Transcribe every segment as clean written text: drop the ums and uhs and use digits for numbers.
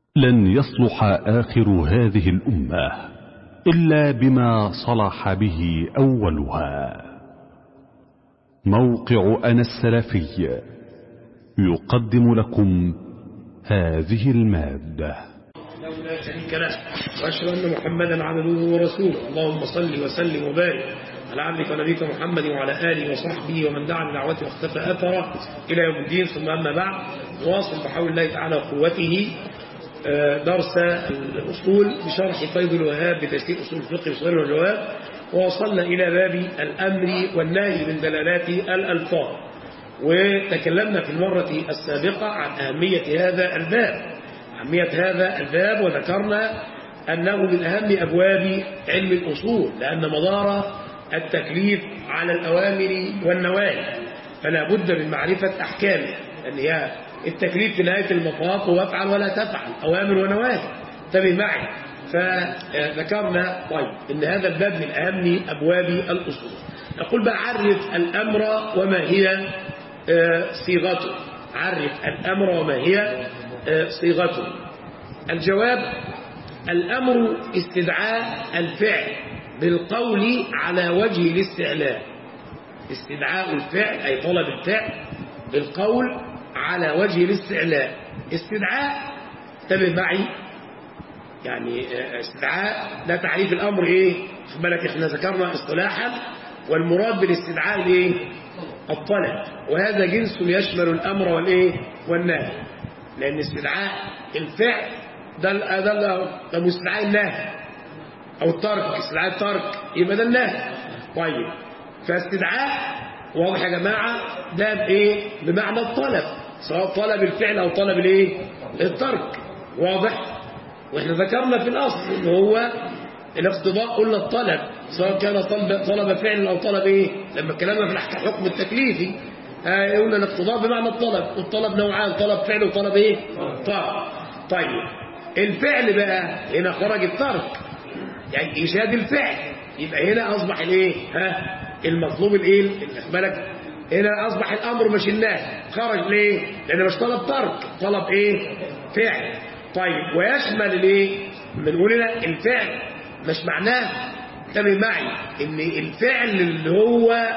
لن يصلح آخر هذه الأمة إلا بما صلح به أولها. موقع أنا السلفي يقدم لكم هذه المادة. لا شريك له، وأشهد أن محمدا عبده ورسوله. اللهم صل وسلم وبارك على عبدك ونبيك محمد وعلى آله وصحبه ومن دعا بدعوته واختفى أثره إلى يوم الدين. ثم أما بعد، نواصل بحول الله تعالى وقوته درس الأصول بشرح فيض الوهاب بتفسير أصول الفقه بسؤال والجواب، ووصلنا إلى باب الأمر والنهي من دلالات الألفاظ، وتكلمنا في المرة السابقة عن أهمية هذا الباب، وذكرنا أنه من أهم أبواب علم الأصول، لأن مدار التكليف على الأوامر والنواهي، فلا بد من معرفة أحكامه، لأن هي التكليف في نهاية المطاف هو افعل ولا تفعل، أوامر ونواهي. انتبه معي. فذكرنا إن هذا الباب من أهم أبواب الأصول. نقول بقى عرف الأمر وما هي صيغته. عرف الأمر وما هي صيغته. الجواب: الأمر استدعاء الفعل بالقول على وجه الاستعلاء. استدعاء الفعل أي طلب الفعل بالقول على وجه الاستعلاء. استدعاء، انتبه معي، يعني استدعاء ده تعريف الأمر ايه؟ خد بالك، احنا ذكرنا اصطلاحا والمراد بالاستدعاء الايه؟ الطلب، وهذا جنس يشمل الأمر والايه؟ والنهي، لأن استدعاء الفعل ده استدعاء النهي أو الترك. استدعاء الترك يبقى ده النهي. طيب، فاستدعاء واضح يا جماعة ده بإيه؟ بمعنى الطلب، سواء طلب الفعل أو طلب الايه؟ الترك. واضح؟ واحنا ذكرنا في الأصل إن هو الاقتضاء، قلنا الطلب سواء كان طلب فعل أو طلب ايه؟ لما اتكلمنا في الحكم التكليفي قلنا الاقتضاء بمعنى الطلب، والطلب نوعان، طلب فعل وطلب ايه؟ طلب. طيب، الفعل بقى هنا خرج الترك، يعني إيجاد الفعل، يبقى هنا أصبح الايه؟ المطلوب الايه؟ بالك هنا أصبح الأمر مش النهي، خرج ليه؟ لأنه مش طلب ترك، طلب ايه؟ فعل. طيب، ويشمل الايه؟ بنقول هنا الفعل مش معناه، انتبه معي، ان الفعل اللي هو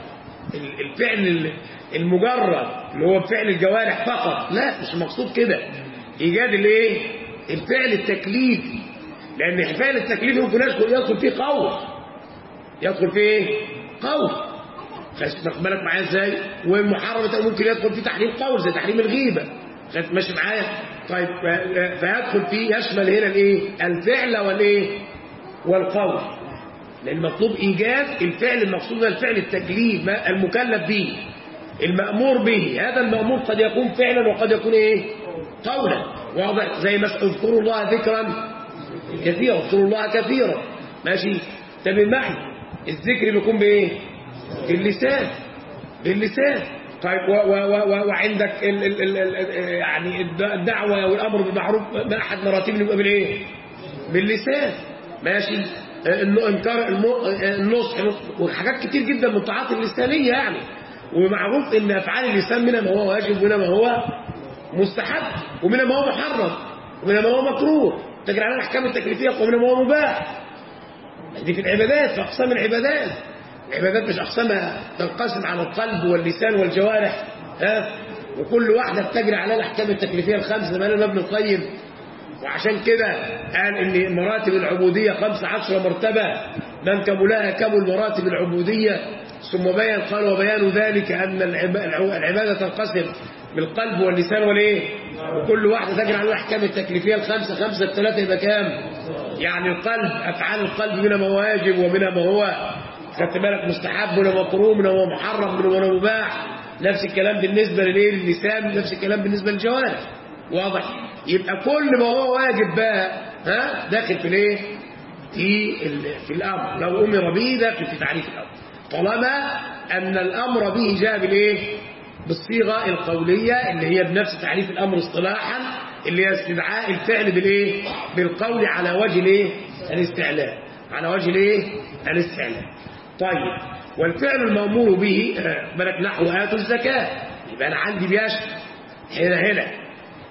الفعل المجرد اللي هو فعل الجوارح فقط، لا، مش مقصود كده. ايجاد الايه؟ الفعل التكليفي، لان الفعل التكليفي ممكن يدخل فيه قول، يدخل فيه ايه؟ قول. خدت بالك معايا ازاي؟ والمحرم ممكن يدخل فيه تحريم قول زي تحريم الغيبه. خدت ماشي معايا؟ طيب، فيدخل فيه يشمل هنا الايه؟ الفعل والايه؟ والقول، لان المطلوب ايجاد الفعل المقصود الفعل التكليف المكلف به المأمور به. هذا المأمور قد يكون فعلا وقد يكون ايه؟ قولا. واضح؟ زي ما اذكروا الله ذكرا كثيرا، اذكروا الله كثيرا. ماشي؟ انتبه معي، الذكر بيكون بايه؟ باللسان. طيب، وعندك يعني الدعوة والأمر بالمعروف ما أحد مراتب يبقى بالايه؟ باللسان. ماشي؟ انكار النصح وحاجات كتير جدا من الطاعات اللسانية يعني. ومعروف ان افعال اللسان منها ما هو واجب ومنها ما هو مستحب ومنها ما هو محرم ومنها ما هو مكروه، تجري على الاحكام التكليفيه، ومنها ما هو مباح. دي في العبادات، في اقسام العبادات. العبادات مش اقسامها تنقسم على القلب واللسان والجوارح، وكل واحده بتجري على الاحكام التكليفيه الخمسه ما لنا ابن القيم. وعشان كده قال ان مراتب العبوديه 15 مرتبه، من كملها كمل مراتب العبوديه. ثم بين قال: وبيان ذلك ان العباده تنقسم بالقلب واللسان والايه؟ وكل واحده تجري على الاحكام التكليفيه الخمسه، 5 في 3 يبقى كام؟ يعني القلب، افعال القلب منها ما هو واجب ومنها ما هو خدت بالك مستحب ولا مكروه، منها ما هو محرم منها ما هو مباح. نفس الكلام بالنسبه للسان، نفس الكلام بالنسبه للجوارح. واضح؟ يبقى كل ما هو واجب بقى داخل في الايه؟ في الامر. لو امر به داخل في تعريف الامر، طالما ان الامر به جاء بالايه؟ بالصيغه القوليه اللي هي بنفس تعريف الامر اصطلاحا، اللي هي استدعاء الفعل بالايه؟ بالقول على وجه الايه؟ الاستعلاء. على وجه الايه؟ الاستعلاء. طيب، والفعل المأمور به بالك نحو آتوا الزكاة، يبقى انا عندي بيشمل هنا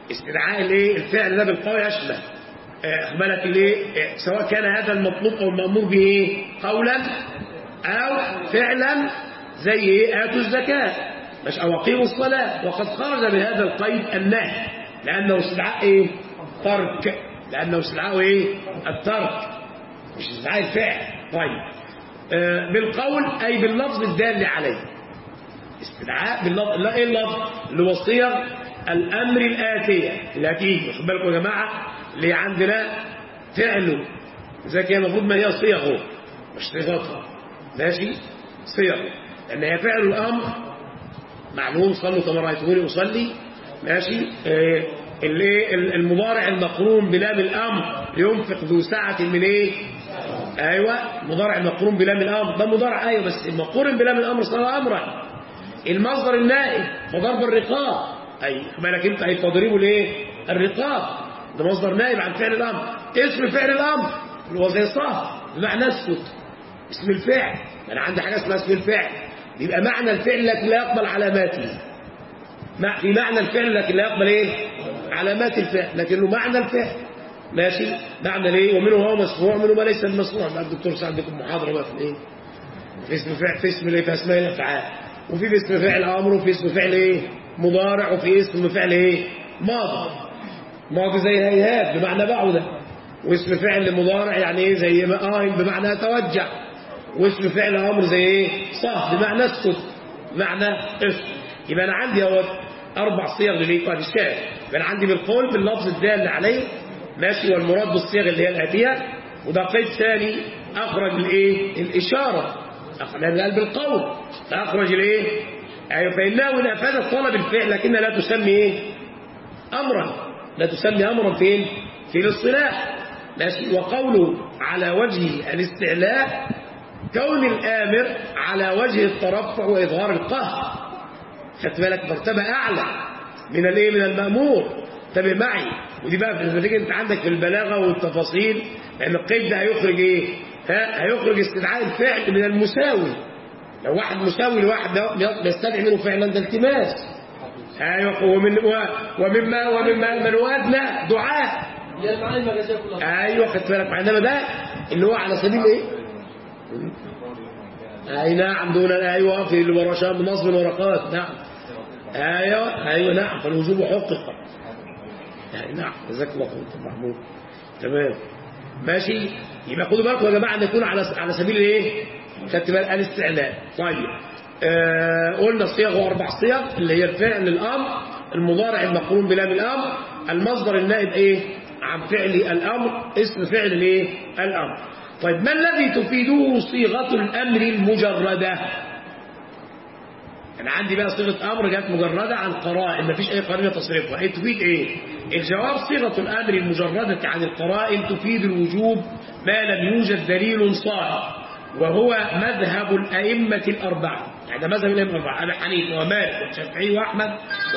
استدعاء الايه الفعل ده بالقول يشمل اخبالك الايه سواء كان هذا المطلوب او المأمور به قولا او فعلا زي ايه آتوا الزكاة مش او اقيموا الصلاة، وقد خرج بهذا القيد النهي لانه استدعاء ايه ترك، لانه استدعاء ايه الترك مش استدعاء الفعل. طيب بالقول اي باللفظ الدال عليه، استدعاء باللفظ. لا ايه اللفظ اللي هو صيغ الامر الاتيه التي واخد بالكم يا جماعه اللي عندنا فعله زي كده المفروض ما هي صيغه مش صيغتها ماشي صيغ لان هي فعل الامر معلوم صلوا كما رايتموني اصلي ماشي. المضارع المقرون بلام الامر ينفق ذو سعه من ايه ايوه مضارع المقرون بلام الامر ده مضارع ايوه بس المقرون بلام الامر صار امرا. المصدر النائب فضرب الرقاب اي بالك انت اي تضريبه الايه الرقاب ده مصدر نائب عن فعل الامر. اسم فعل الامر اللي هو زي صاحب بمعنى اسكت اسم الفعل. انا عندي حاجه اسمها اسم الفعل يبقى معنى الفعل لكن لا يقبل علاماته في معنى الفعل لكن لا يقبل ايه علامات الفعل لكنه معنى الفعل ماشي. معنى ليه ومنه هو مسموع ومنه ما ليس المسموع. بقى الدكتور سعد عندكم محاضره بقى في الايه في اسم فعل في اسم الايه في اسماء الافعال وفي اسم فعل امر وفي اسم فعل ايه مضارع وفي اسم فعل ايه ماضي زي هيهات بمعنى بعده واسم فعل مضارع يعني ايه زي بمعنى توجع واسم فعل امر زي ايه صح بمعنى اسكت بمعنى اسكت. يبقى انا عندي اهوت 4 صيغ للايقاد الشاذ. يبقى انا عندي بالقول باللفظ الدال عليه ماشي والمراد بالصيغ اللي هي الاتيه وده قيد ثاني اخرج الايه الاشاره قال بالقول فاخرج الايه ايوه فانه ان افادت طلب الفعل لكنها لا تسمي ايه امرا لا تسمي امرا فين في الاصطلاح ماشي. وقوله على وجه الاستعلاء كون الامر على وجه الترفع واظهار القهر. خدت بالك مرتبه اعلى من الايه من المامور. انتبه معي ودي بقى لما تيجي انت عندك في البلاغه والتفاصيل لان القيد ده هيخرج ايه هيخرج استدعاء الفعل من المساوي. لو واحد مساوي لواحد بيستدعي منه فعلا ده التماس ايوه ومما من وادنا دعاء ايوه خدت بالك. انما ده اللي هو على سبيل ايه اي نعم دون ايوه في اللي ورا شام نصب الورقات نعم ايوه نعم فالوجوب حقق نعم جزاك الله خير محمود تمام ماشي. يبقى خدوا بالكم يا جماعه ان يكون على سبيل الايه خدت بالك الاستعلاء. طيب قلنا الصيغ 4 صيغ اللي هي الفعل الامر المضارع المقرون بلام الامر المصدر النائب ايه عن فعل الامر اسم فعل الايه الامر. طيب ما الذي تفيده صيغه الامر المجرده؟ انا عندي بقى صيغه امر جت مجرده عن قرائن مفيش اي قرينه تصرفها ايه تفيد ايه؟ الجواب صيغه الامر المجرده عن القرائن تفيد الوجوب ما لم يوجد دليل صارف وهو مذهب الائمه الاربعه. يعني مذهب الائمه الاربعه ابي حنيفه ومالك والشافعي واحمد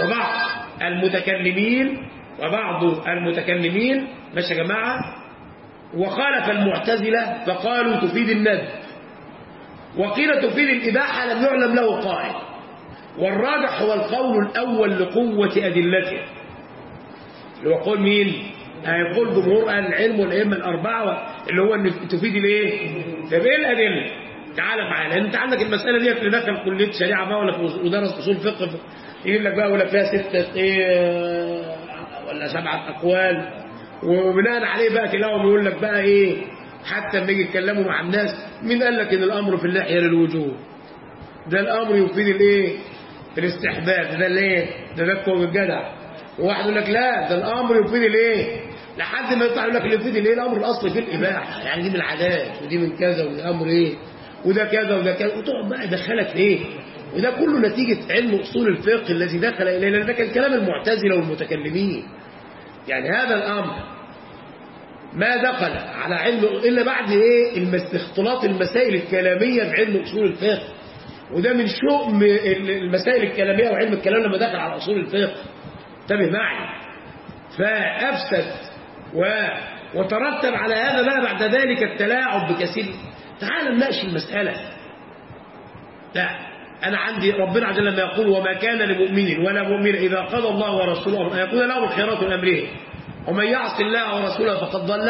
وبعض المتكلمين ماشي يا جماعه. وخالف المعتزله فقالوا تفيد الندب وقيل تفيد الاباحه لم يعلم له قائل. والراجح هو القول الأول لقوة أدلته اللي هو قول مين؟ هيقول جمهور أهل العلم والأئمة الأربعة اللي هو أن تفيد الإيه؟ طب إيه الأدلة؟ تعال معانا لأن أنت عندك المسألة دي اللي دخل كلية شريعة بقى ولا في ودرس أصول فقه يجيب لك بقى ولا فيها 6 إيه ولا 7 أقوال وبناء عليه بقى تلاقيهم يقول لك بقى إيه حتى لما يجي يتكلموا مع الناس مين قال لك إن الأمر في اللحية للوجوب؟ ده الأمر يفيد الإيه؟ الاستحباب ده الايه ده كوم الجدع. وواحد يقول لك لا ده الامر يفيد الايه لحد ما يطلع يقول لك اللي يفيد الايه الامر الاصلي في الاباحه يعني دي من العادات ودي من كذا وده امر ايه وده كذا وده كذا وتقعد بقى يدخلك في ايه. وده كله نتيجه علم اصول الفقه الذي دخل الينا ده كان كلام المعتزله والمتكلمين. يعني هذا الامر ما دخل على علم الا بعد ايه اختلاط المسائل الكلاميه في علم اصول الفقه. وده من شؤم المسائل الكلامية وعلم الكلام لما دخل على أصول الفقه. انتبه معي فأفسد وترتب على هذا بقى بعد ذلك التلاعب بكثير. تعال نناقش المسألة لا أنا عندي ربنا عز وجل لما يقول وما كان لمؤمن ولا مؤمن إذا قضى الله ورسوله أن يكون لهم الخيرات من أمره ومن يعص الله ورسوله فقد ضل.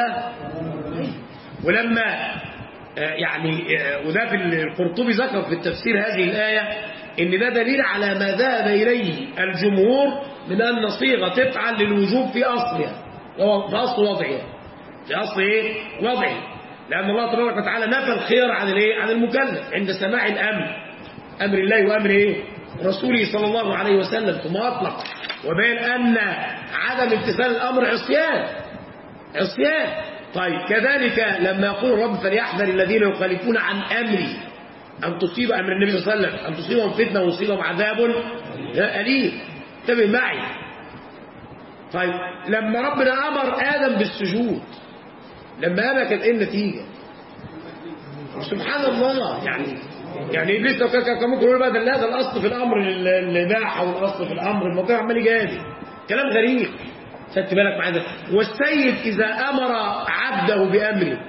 ولما وده في القرطبي ذكر في التفسير هذه الآية إن ده دليل على ما ذهب إليه الجمهور من أن صيغة تفعل للوجوب في أصلها، في أصل وضعها، في أصل وضعه، لأن الله تبارك وتعالى نفى الخير عن المكلف عند سماع أمر الله وأمر رسوله صلى الله عليه وسلم، ثم أطلق وبين أن عدم امتثال الأمر عصيان. طيب كذلك لما يقول الرب فليحذر الذين يخالفون عن أمري أن تصيب أمر النبي صلى الله عليه وسلم أن تصيبهم فتنة ويصيبهم عذاب أليم. انتبه معي. طيب لما ربنا أمر آدم بالسجود لما أبى كانت إيه النتيجة؟ سبحان الله. يعني إبليس لو كان ممكن يقول بقى ده الأصل في الأمر الإباحة والأصل في الأمر الموضوع عمال يجادل كلام غريب. خدت بالك معايا؟ والسيد إذا أمر عبده بأمره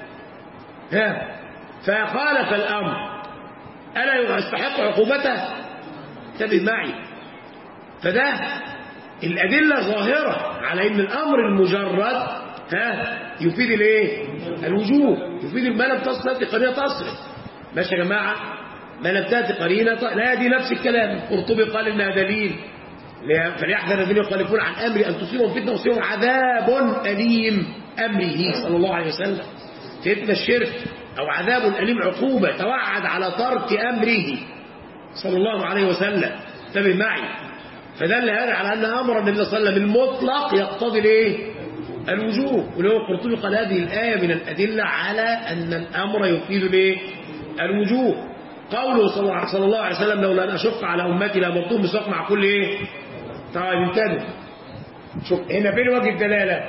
فخالف الأمر ألا يستحق عقوبته؟ انتبه معي. فده الأدلة ظاهرة على إن الأمر المجرد يفيد الوجوب، يفيد ما لم تأتي قرينة تصرف. ماشي يا جماعة؟ ما لم تأتي قرينة لا دي نفس الكلام. القرطبي قال إنها دليل فليحذر الذين يخالفون عن أمري أن تصيبهم فتنة ويصيبهم عذاب أليم. أمره صلى الله عليه وسلم فتنة الشرك أو عذاب أليم عقوبة توعد على ترك أمره صلى الله عليه وسلم. انتبه معي. فدل هذا على أن أمر النبي صلى الله عليه وسلم المطلق يقتضي الوجوب. ولو القرطبي قال هذه الآية من الأدلة على أن الأمر يفيد الوجوب. قوله صلى الله عليه وسلم لولا أن أشق على أمتي لأمرتهم بالسواك مع كل طيب انتبه. شوف هنا فين وجه الدلالة؟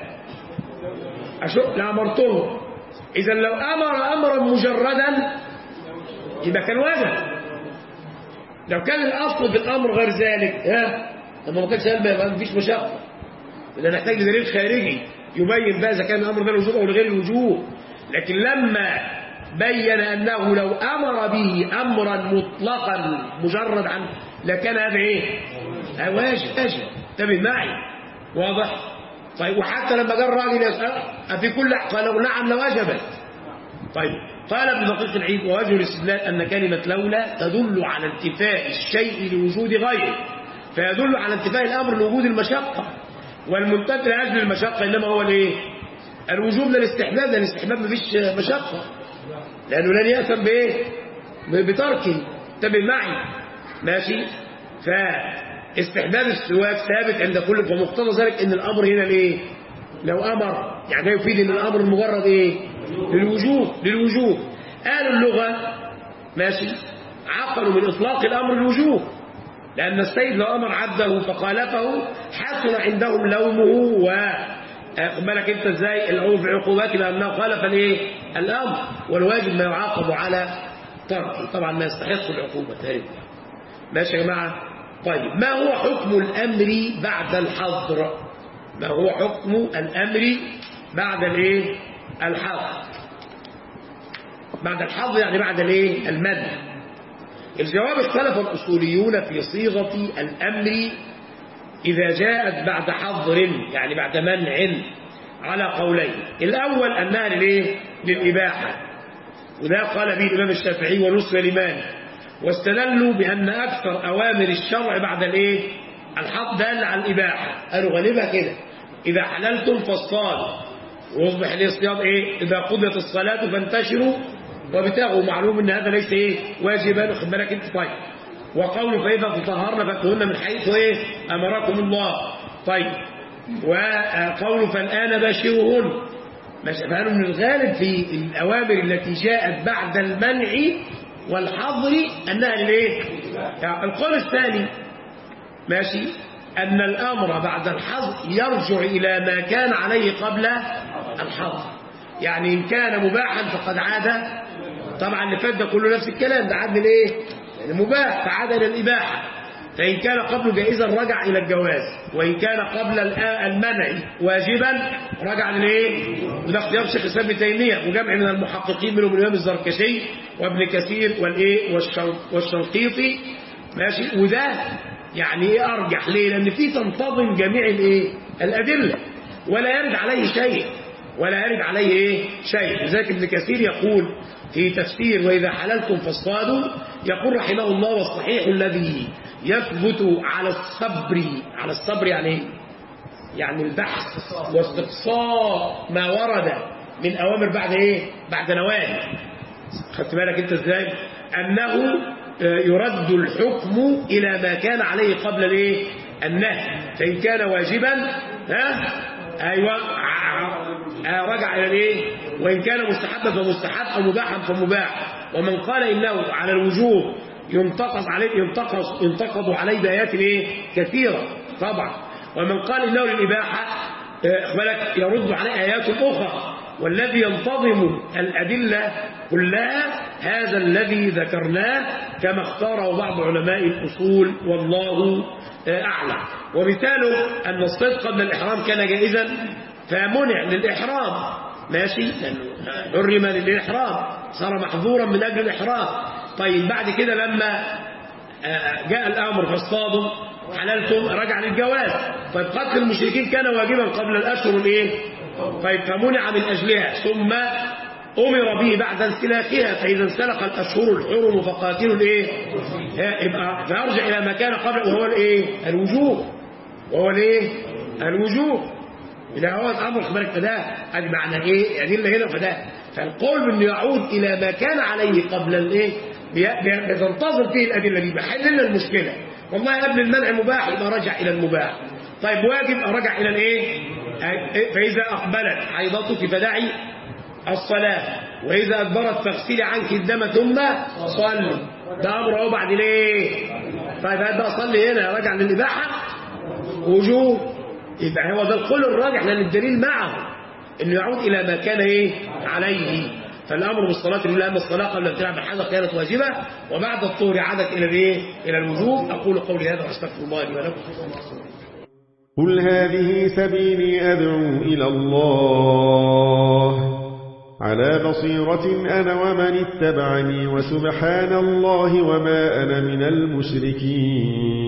أشق لأمرتهم. إذا لو أمر أمرا مجردا يبقى كان واجب. لو كان الأصل في الأمر غير ذلك لما ما كانش ما فيش مشقة، إذا نحتاج لدليل خارجي يبين بقى إذا كان الأمر ده الوجوب أو لغير الوجوب. لكن لما بين أنه لو أمر به أمرا مطلقا مجرد عنه لكان هذا واجب. انتبه معي. واضح؟ طيب وحتى لما جاء الراجل يسأل أفي كل قالوا نعم لوجبت. طيب قال ابن دقيق العيد ووجه الاستدلال أن كلمة لولا تدل على انتفاء الشيء لوجود غيره، فيدل على انتفاء الأمر لوجود المشقة، والمنتفي لأجل المشقة إنما هو الوجوب للاستحباب، لأن الاستحباب مفيش مشقة لأنه لن يأثم بتركه. انتبه معي. ماشي. فاستحباب السواك ثابت عند كل، فمقتضى ذلك ان الامر هنا لو امر ده يفيد ان الامر المجرد للوجوب. قالوا اللغه ماشي عقلوا من اطلاق الامر الوجوب، لان السيد لو امر عبده فخالفه حصل عندهم لومه بالك انت ازاي العوف عقوبات لانه خالف الامر، والواجب ما يعاقب على تركه طبعا ما يستحق العقوبه تارك. ماشي يا جماعه. طيب ما هو حكم الامر بعد الحظر؟ ما هو حكم الامر بعد الحظر؟ بعد الحظر يعني بعد المنع. الجواب اختلف الاصوليون في صيغه الامر إذا جاءت بعد حظر يعني بعد منع على قولين. الأول أنها للإباحة، وده قال به الإمام الشافعي ونصر لمالك، واستدلوا بأن أكثر أوامر الشرع بعد الحظر دال على الإباحة. قالوا غالبها كده إذا حللتم فاصطادوا، ويصبح الصياد إذا قضيت الصلاة فانتشروا وابتغوا. معلوم أن هذا ليس واجبا، خد بالك أنت. طيب وقوله فإذا تطهرن فأتوهن من حيث أمركم الله. طيب وقوله فالآن باشروهن. فقالوا من الغالب في الأوامر التي جاءت بعد المنع والحظر أنها القول الثاني ماشي أن الأمر بعد الحظر يرجع إلى ما كان عليه قبل الحظر. يعني إن كان مباحا فقد عاد، طبعا اللي فات ده كله نفس الكلام، ده عاد المباح فعاد إلى الإباحة. فإن كان قبل جائزا رجع إلى الجواز، وإن كان قبل المنع واجبا رجع وده اختيار شيخ الإسلام ابن تيمية وجمع من المحققين منهم الإمام الزركشي وابن كثير والشنقيطي ماشي. وده يعني ايه ارجح؟ ليه؟ لان في تنتظم جميع الايه الادله ولا يرد عليه شيء، ولا يرد عليه ايه شيء. لذلك ابن كثير يقول في تفسير واذا حللتم فاصطادوا، يقول رحمه الله والصحيح الذي يثبت على الصبر. على الصبر يعني ايه؟ يعني البحث واستقصاء ما ورد من اوامر بعد ايه؟ بعد نواهي. خدت بالك انت ازاي؟ انه يرد الحكم الى ما كان عليه قبل الايه النهي، فان كان واجبا ايوه رجع الى الايه، وان كان مستحبا فمستحب او مباحا فمباح. ومن قال انه على الوجوب ينتقض عليه بايات ايه كثيره طبعا. ومن قال انه للاباحه بالك يرد عليه ايات اخرى. والذي ينتظم الادله كلها هذا الذي ذكرناه كما اختاره بعض علماء الاصول والله اعلم. ومثاله ان الصيد قبل الاحرام كان جائزا فمنع للاحرام، ماشي، لانه حرم للاحرام صار محظورا من اجل الاحرام. طيب بعد كده لما جاء الامر فاصطادوا حللتم رجع للجواز. طيب قتل المشركين كان واجبا قبل الاشهر الايه؟ طيب فمنع من اجلها، ثم امر به بعد انسلاخها، فاذا انسلخ الاشهر الحرم فقاتلوا الايه؟ يبقى فيرجع الى ما كان قبل وهو الايه؟ الوجوب. وهو الايه؟ الوجوب. إذا هو الامر خبرك فده ادي معنى ايه؟ ادله هنا فده. فالقول بانه يعود الى ما كان عليه قبل الايه؟ بتنتظر فيه الادله دي بحل لنا المشكله. والله قبل المنع مباح يبقى رجع الى المباح. طيب واجب ارجع الى الايه؟ فاذا اقبلت حيضتك فدعي الصلاه، واذا ادبرت فاغسلي عنك الدم ثم صلي. ده امر اهو بعد ليه؟ طيب هذا اصلي هنا راجع للاباحه وجوب. يبقى هو ده القول الراجح لان الدليل معه انه يعود الى ما كان ايه عليه. فالامر بالصلاه لله، ان الصلاه قبل ابتلاع بالحدث كانت واجبه، وبعد الطهر عادت الى الايه؟ الى الوجوب. اقول قولي هذا واستغفر الله لي ولكم. قل هذه سبيلي أدعو إلى الله على بصيرة أنا ومن اتبعني، وسبحان الله وما أنا من المشركين.